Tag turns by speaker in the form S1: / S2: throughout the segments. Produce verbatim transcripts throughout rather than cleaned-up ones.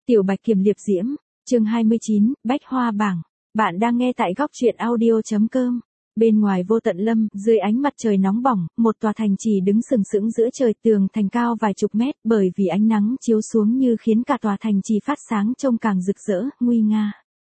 S1: Tiểu Bạch Kiểm Liệp Diễm, chương hai mươi chín, Bách Hoa Bảng. Bạn đang nghe tại góc truyện audio.com. Bên ngoài Vô Tận Lâm, dưới ánh mặt trời nóng bỏng, một tòa thành trì đứng sừng sững giữa trời, tường thành cao vài chục mét, bởi vì ánh nắng chiếu xuống như khiến cả tòa thành trì phát sáng trông càng rực rỡ, nguy nga.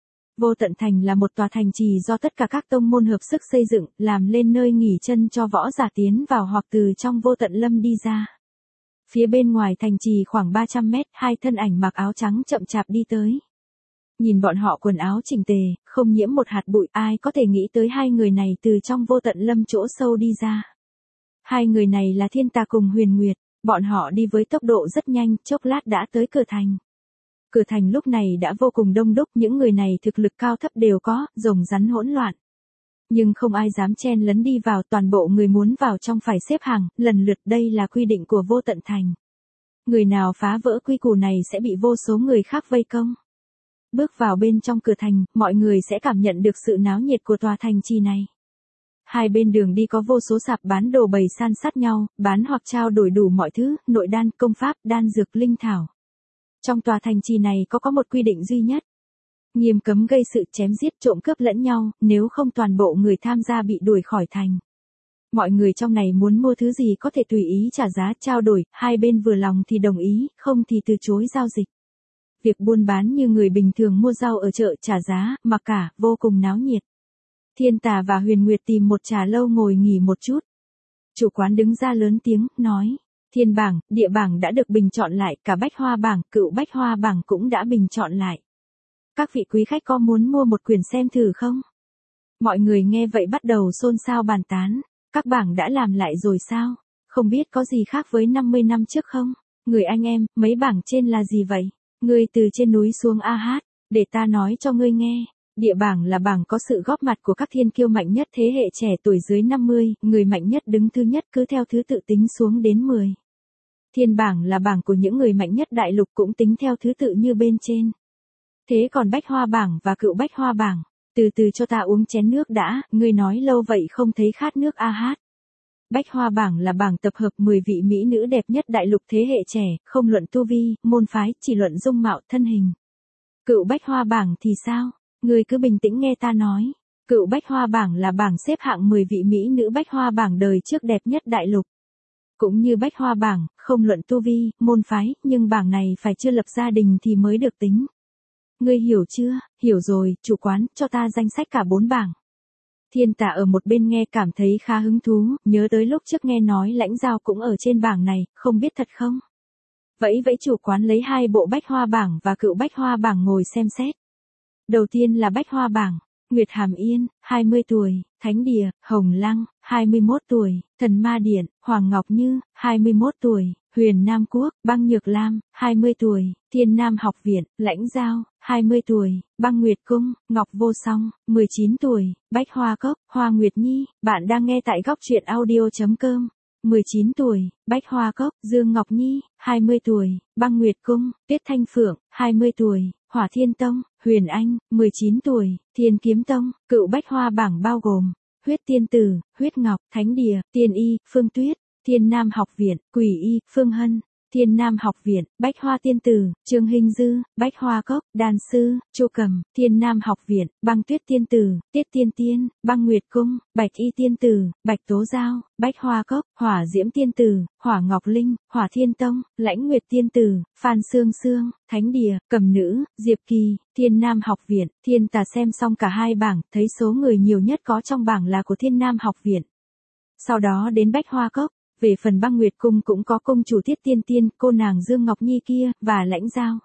S1: Vô Tận Thành là một tòa thành trì do tất cả các tông môn hợp sức xây dựng, làm lên nơi nghỉ chân cho võ giả tiến vào hoặc từ trong Vô Tận Lâm đi ra. Phía bên ngoài thành trì khoảng ba trăm mét, hai thân ảnh mặc áo trắng chậm chạp đi tới. Nhìn bọn họ quần áo chỉnh tề, không nhiễm một hạt bụi, ai có thể nghĩ tới hai người này từ trong Vô Tận Lâm chỗ sâu đi ra. Hai người này là Thiên Tà cùng Huyền Nguyệt, bọn họ đi với tốc độ rất nhanh, chốc lát đã tới cửa thành. Cửa thành lúc này đã vô cùng đông đúc, những người này thực lực cao thấp đều có, rồng rắn hỗn loạn. Nhưng không ai dám chen lấn đi vào, toàn bộ người muốn vào trong phải xếp hàng, lần lượt, đây là quy định của Vô Tận Thành. Người nào phá vỡ quy củ này sẽ bị vô số người khác vây công. Bước vào bên trong cửa thành, mọi người sẽ cảm nhận được sự náo nhiệt của tòa thành trì này. Hai bên đường đi có vô số sạp bán đồ bày san sát nhau, bán hoặc trao đổi đủ mọi thứ, nội đan, công pháp, đan dược, linh thảo. Trong tòa thành trì này có có một quy định duy nhất. Nghiêm cấm gây sự chém giết trộm cướp lẫn nhau, nếu không toàn bộ người tham gia bị đuổi khỏi thành. Mọi người trong này muốn mua thứ gì có thể tùy ý trả giá trao đổi, hai bên vừa lòng thì đồng ý, không thì từ chối giao dịch. Việc buôn bán như người bình thường mua rau ở chợ trả giá, mặc cả, vô cùng náo nhiệt. Thiên Tà và Huyền Nguyệt tìm một trà lâu ngồi nghỉ một chút. Chủ quán đứng ra lớn tiếng, nói, Thiên bảng, địa bảng đã được bình chọn lại, cả Bách Hoa bảng, cựu Bách Hoa bảng cũng đã bình chọn lại. Các vị quý khách có muốn mua một quyển xem thử không? Mọi người nghe vậy bắt đầu xôn xao bàn tán. Các bảng đã làm lại rồi sao? Không biết có gì khác với năm mươi năm trước không? Người anh em, mấy bảng trên là gì vậy? Ngươi từ trên núi xuống a hát, để ta nói cho ngươi nghe. Địa bảng là bảng có sự góp mặt của các thiên kiêu mạnh nhất thế hệ trẻ tuổi dưới năm mươi, người mạnh nhất đứng thứ nhất cứ theo thứ tự tính xuống đến mười. Thiên bảng là bảng của những người mạnh nhất đại lục cũng tính theo thứ tự như bên trên. Thế còn Bách Hoa bảng và cựu Bách Hoa bảng, từ từ cho ta uống chén nước đã, ngươi nói lâu vậy không thấy khát nước a hát. Bách Hoa bảng là bảng tập hợp mười vị mỹ nữ đẹp nhất đại lục thế hệ trẻ, không luận tu vi, môn phái, chỉ luận dung mạo, thân hình. Cựu Bách Hoa bảng thì sao? Ngươi cứ bình tĩnh nghe ta nói. Cựu Bách Hoa bảng là bảng xếp hạng mười vị mỹ nữ Bách Hoa bảng đời trước đẹp nhất đại lục. Cũng như Bách Hoa bảng, không luận tu vi, môn phái, nhưng bảng này phải chưa lập gia đình thì mới được tính. Ngươi hiểu chưa? Hiểu rồi, chủ quán, cho ta danh sách cả bốn bảng. Thiên Tà ở một bên nghe cảm thấy khá hứng thú, nhớ tới lúc trước nghe nói Lãnh Giao cũng ở trên bảng này, không biết thật không? Vẫy vẫy chủ quán lấy hai bộ Bách Hoa bảng và cựu Bách Hoa bảng ngồi xem xét. Đầu tiên là Bách Hoa bảng, Nguyệt Hàm Yên, hai mươi tuổi, Thánh Địa, Hồng Lăng, hai mươi mốt tuổi, Thần Ma Điện, Hoàng Ngọc Như, hai mươi mốt tuổi, Huyền Nam Quốc, Băng Nhược Lam, hai mươi tuổi, Thiên Nam Học Viện, Lãnh Giao, hai mươi tuổi, Băng Nguyệt Cung, Ngọc Vô Song, mười chín tuổi, Bách Hoa Cốc, Hoa Nguyệt Nhi, bạn đang nghe tại góc truyện audio.com. mười chín tuổi, Bách Hoa Cốc, Dương Ngọc Nhi, hai mươi tuổi, Băng Nguyệt Cung, Tuyết Thanh Phượng, hai mươi tuổi, Hỏa Thiên Tông, Huyền Anh, mười chín tuổi, Thiên Kiếm Tông, cựu Bách Hoa bảng bao gồm, Huyết Tiên Tử, Huyết Ngọc, Thánh Địa, Tiên Y, Phương Tuyết, Thiên Nam Học Viện, Quỷ Y, Phương Hân, Thiên Nam Học Viện, Bách Hoa Tiên Tử, Trương Hinh Dư, Bách Hoa Cốc, Đan Sư, Chu Cầm, Thiên Nam Học Viện, Băng Tuyết Tiên Tử, Tiết Tiên Tiên, Băng Nguyệt Cung, Bạch Y Tiên Tử, Bạch Tố Giao, Bách Hoa Cốc, Hỏa Diễm Tiên Tử, Hỏa Ngọc Linh, Hỏa Thiên Tông, Lãnh Nguyệt Tiên Tử, Phan Sương Sương, Thánh Địa, Cầm Nữ, Diệp Kỳ, Thiên Nam Học Viện. Thiên Tà xem xong cả hai bảng, thấy số người nhiều nhất có trong bảng là của Thiên Nam Học Viện. Sau đó đến Bách Hoa Cốc. Về phần Băng Nguyệt Cung cũng có công chủ Tiết Tiên Tiên, cô nàng Dương Ngọc Nhi kia, và Lãnh Giao.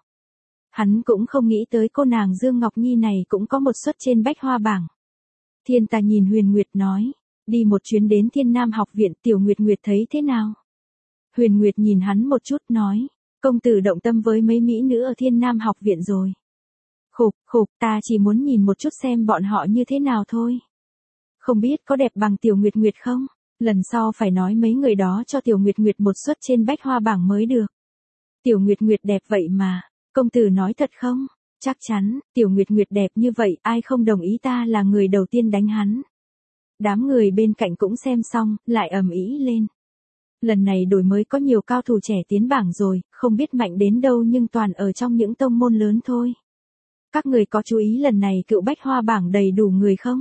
S1: Hắn cũng không nghĩ tới cô nàng Dương Ngọc Nhi này cũng có một suất trên Bách Hoa bảng. Thiên Tà nhìn Huyền Nguyệt nói, đi một chuyến đến Thiên Nam Học Viện, Tiểu Nguyệt Nguyệt thấy thế nào? Huyền Nguyệt nhìn hắn một chút nói, công tử động tâm với mấy mỹ nữ ở Thiên Nam Học Viện rồi. Khục, khục, ta chỉ muốn nhìn một chút xem bọn họ như thế nào thôi. Không biết có đẹp bằng Tiểu Nguyệt Nguyệt không? Lần sau phải nói mấy người đó cho Tiểu Nguyệt Nguyệt một suất trên Bách Hoa bảng mới được. Tiểu Nguyệt Nguyệt đẹp vậy mà, công tử nói thật không? Chắc chắn, Tiểu Nguyệt Nguyệt đẹp như vậy, ai không đồng ý ta là người đầu tiên đánh hắn. Đám người bên cạnh cũng xem xong, lại ầm ĩ lên. Lần này đổi mới có nhiều cao thủ trẻ tiến bảng rồi, không biết mạnh đến đâu nhưng toàn ở trong những tông môn lớn thôi. Các người có chú ý lần này cựu bách hoa bảng đầy đủ người không?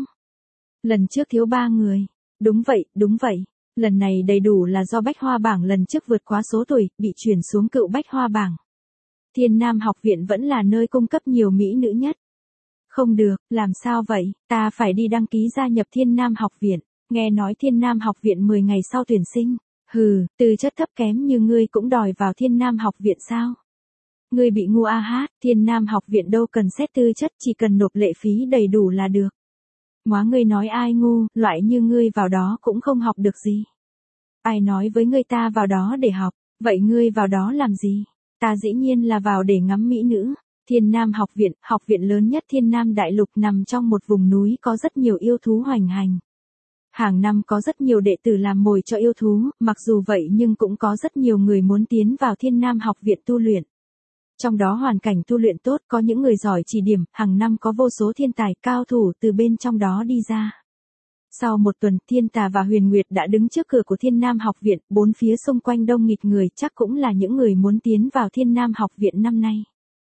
S1: Lần trước thiếu ba người. Đúng vậy, đúng vậy. Lần này đầy đủ là do bách hoa bảng lần trước vượt quá số tuổi, bị chuyển xuống cựu bách hoa bảng. Thiên Nam học viện vẫn là nơi cung cấp nhiều mỹ nữ nhất. Không được, làm sao vậy, ta phải đi đăng ký gia nhập Thiên Nam học viện. Nghe nói Thiên Nam học viện mười ngày sau tuyển sinh. Hừ, tư chất thấp kém như ngươi cũng đòi vào Thiên Nam học viện sao? Ngươi bị ngu a hát, Thiên Nam học viện đâu cần xét tư chất, chỉ cần nộp lệ phí đầy đủ là được. Móa ngươi nói ai ngu, loại như ngươi vào đó cũng không học được gì. Ai nói với ngươi ta vào đó để học, vậy ngươi vào đó làm gì? Ta dĩ nhiên là vào để ngắm mỹ nữ. Thiên Nam học viện, học viện lớn nhất Thiên Nam đại lục nằm trong một vùng núi có rất nhiều yêu thú hoành hành. Hàng năm có rất nhiều đệ tử làm mồi cho yêu thú, mặc dù vậy nhưng cũng có rất nhiều người muốn tiến vào Thiên Nam học viện tu luyện. Trong đó hoàn cảnh tu luyện tốt, có những người giỏi chỉ điểm, hàng năm có vô số thiên tài cao thủ từ bên trong đó đi ra. Sau một tuần, Thiên Tà và Huyền Nguyệt đã đứng trước cửa của Thiên Nam học viện, bốn phía xung quanh đông nghịt người, chắc cũng là những người muốn tiến vào Thiên Nam học viện năm nay.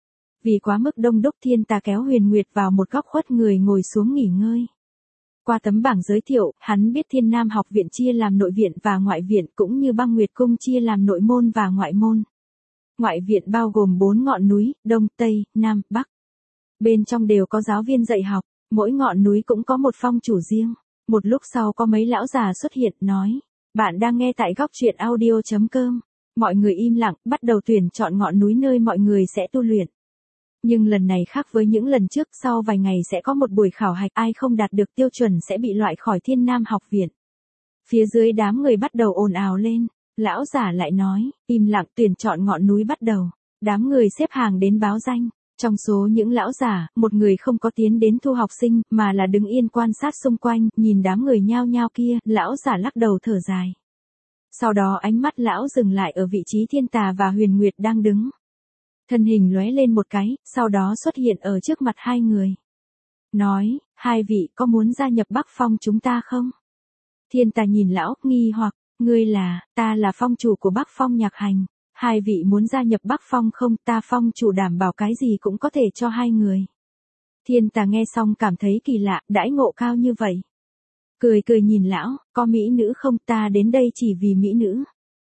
S1: Vì quá mức đông đúc, Thiên Tà kéo Huyền Nguyệt vào một góc khuất người ngồi xuống nghỉ ngơi. Qua tấm bảng giới thiệu, hắn biết Thiên Nam học viện chia làm nội viện và ngoại viện, cũng như Băng Nguyệt cung chia làm nội môn và ngoại môn. Ngoại viện bao gồm bốn ngọn núi, Đông, Tây, Nam, Bắc. Bên trong đều có giáo viên dạy học, mỗi ngọn núi cũng có một phong chủ riêng. Một lúc sau có mấy lão già xuất hiện, nói, bạn đang nghe tại góc truyện audio chấm com. Mọi người im lặng, bắt đầu tuyển chọn ngọn núi nơi mọi người sẽ tu luyện. Nhưng lần này khác với những lần trước, sau vài ngày sẽ có một buổi khảo hạch, ai không đạt được tiêu chuẩn sẽ bị loại khỏi Thiên Nam học viện. Phía dưới đám người bắt đầu ồn ào lên. Lão giả lại nói, im lặng, tuyển chọn ngọn núi bắt đầu. Đám người xếp hàng đến báo danh. Trong số những lão giả, một người không có tiến đến thu học sinh, mà là đứng yên quan sát xung quanh, nhìn đám người nhao nhao kia, lão giả lắc đầu thở dài. Sau đó ánh mắt lão dừng lại ở vị trí Thiên Tà và Huyền Nguyệt đang đứng. Thân hình lóe lên một cái, sau đó xuất hiện ở trước mặt hai người. Nói, hai vị có muốn gia nhập Bắc Phong chúng ta không? Thiên Tà nhìn lão, nghi hoặc, ngươi là, ta là phong chủ của Bắc Phong nhạc hành. Hai vị muốn gia nhập Bắc Phong không? Ta phong chủ đảm bảo cái gì cũng có thể cho hai người. Thiên Tà nghe xong cảm thấy kỳ lạ, đãi ngộ cao như vậy. Cười cười nhìn lão, có mỹ nữ không? Ta đến đây chỉ vì mỹ nữ.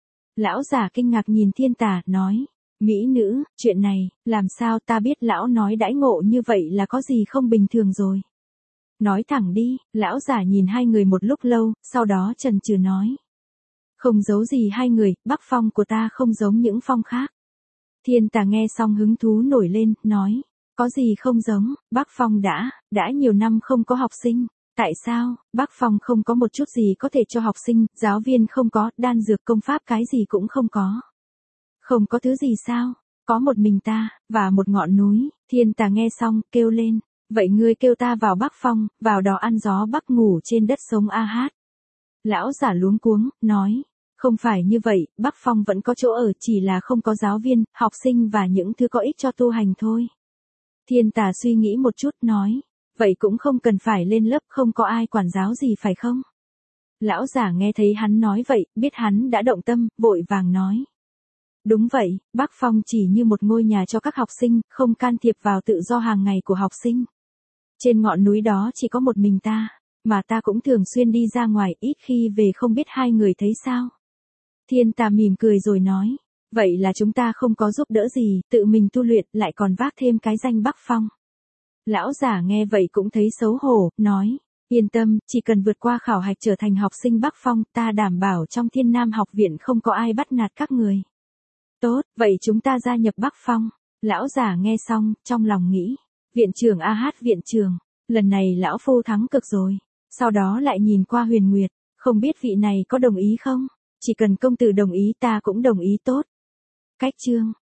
S1: Lão giả kinh ngạc nhìn Thiên Tà, nói, mỹ nữ, chuyện này, làm sao ta biết? Lão nói đãi ngộ như vậy là có gì không bình thường rồi. Nói thẳng đi, lão giả nhìn hai người một lúc lâu, sau đó chần chừ nói. Không giấu gì hai người, Bắc Phong của ta không giống những phong khác. Thiên Tà nghe xong hứng thú nổi lên, nói, có gì không giống? Bắc Phong đã, đã nhiều năm không có học sinh. Tại sao? Bắc Phong không có một chút gì có thể cho học sinh, giáo viên không có, đan dược công pháp cái gì cũng không có. Không có thứ gì sao? Có một mình ta, và một ngọn núi. Thiên Tà nghe xong, kêu lên, vậy ngươi kêu ta vào Bắc Phong, vào đó ăn gió bắc ngủ trên đất sống a hát. Lão giả luống cuống, nói, không phải như vậy, Bắc Phong vẫn có chỗ ở, chỉ là không có giáo viên, học sinh và những thứ có ích cho tu hành thôi. Thiên Tà suy nghĩ một chút, nói, vậy cũng không cần phải lên lớp, không có ai quản giáo gì phải không? Lão giả nghe thấy hắn nói vậy, biết hắn đã động tâm, vội vàng nói. Đúng vậy, Bắc Phong chỉ như một ngôi nhà cho các học sinh, không can thiệp vào tự do hàng ngày của học sinh. Trên ngọn núi đó chỉ có một mình ta, mà ta cũng thường xuyên đi ra ngoài, ít khi về, không biết hai người thấy sao? Thiên Tà mỉm cười rồi nói, vậy là chúng ta không có giúp đỡ gì, tự mình tu luyện, lại còn vác thêm cái danh Bắc Phong. Lão giả nghe vậy cũng thấy xấu hổ, nói, yên tâm, chỉ cần vượt qua khảo hạch trở thành học sinh Bắc Phong, ta đảm bảo trong Thiên Nam học viện không có ai bắt nạt các người. Tốt, vậy chúng ta gia nhập Bắc Phong. Lão giả nghe xong, trong lòng nghĩ, viện trưởng a hát viện trưởng, lần này lão phu thắng cực rồi. Sau đó lại nhìn qua Huyền Nguyệt, không biết vị này có đồng ý không? Chỉ cần công tử đồng ý ta cũng đồng ý. Tốt. Cách chương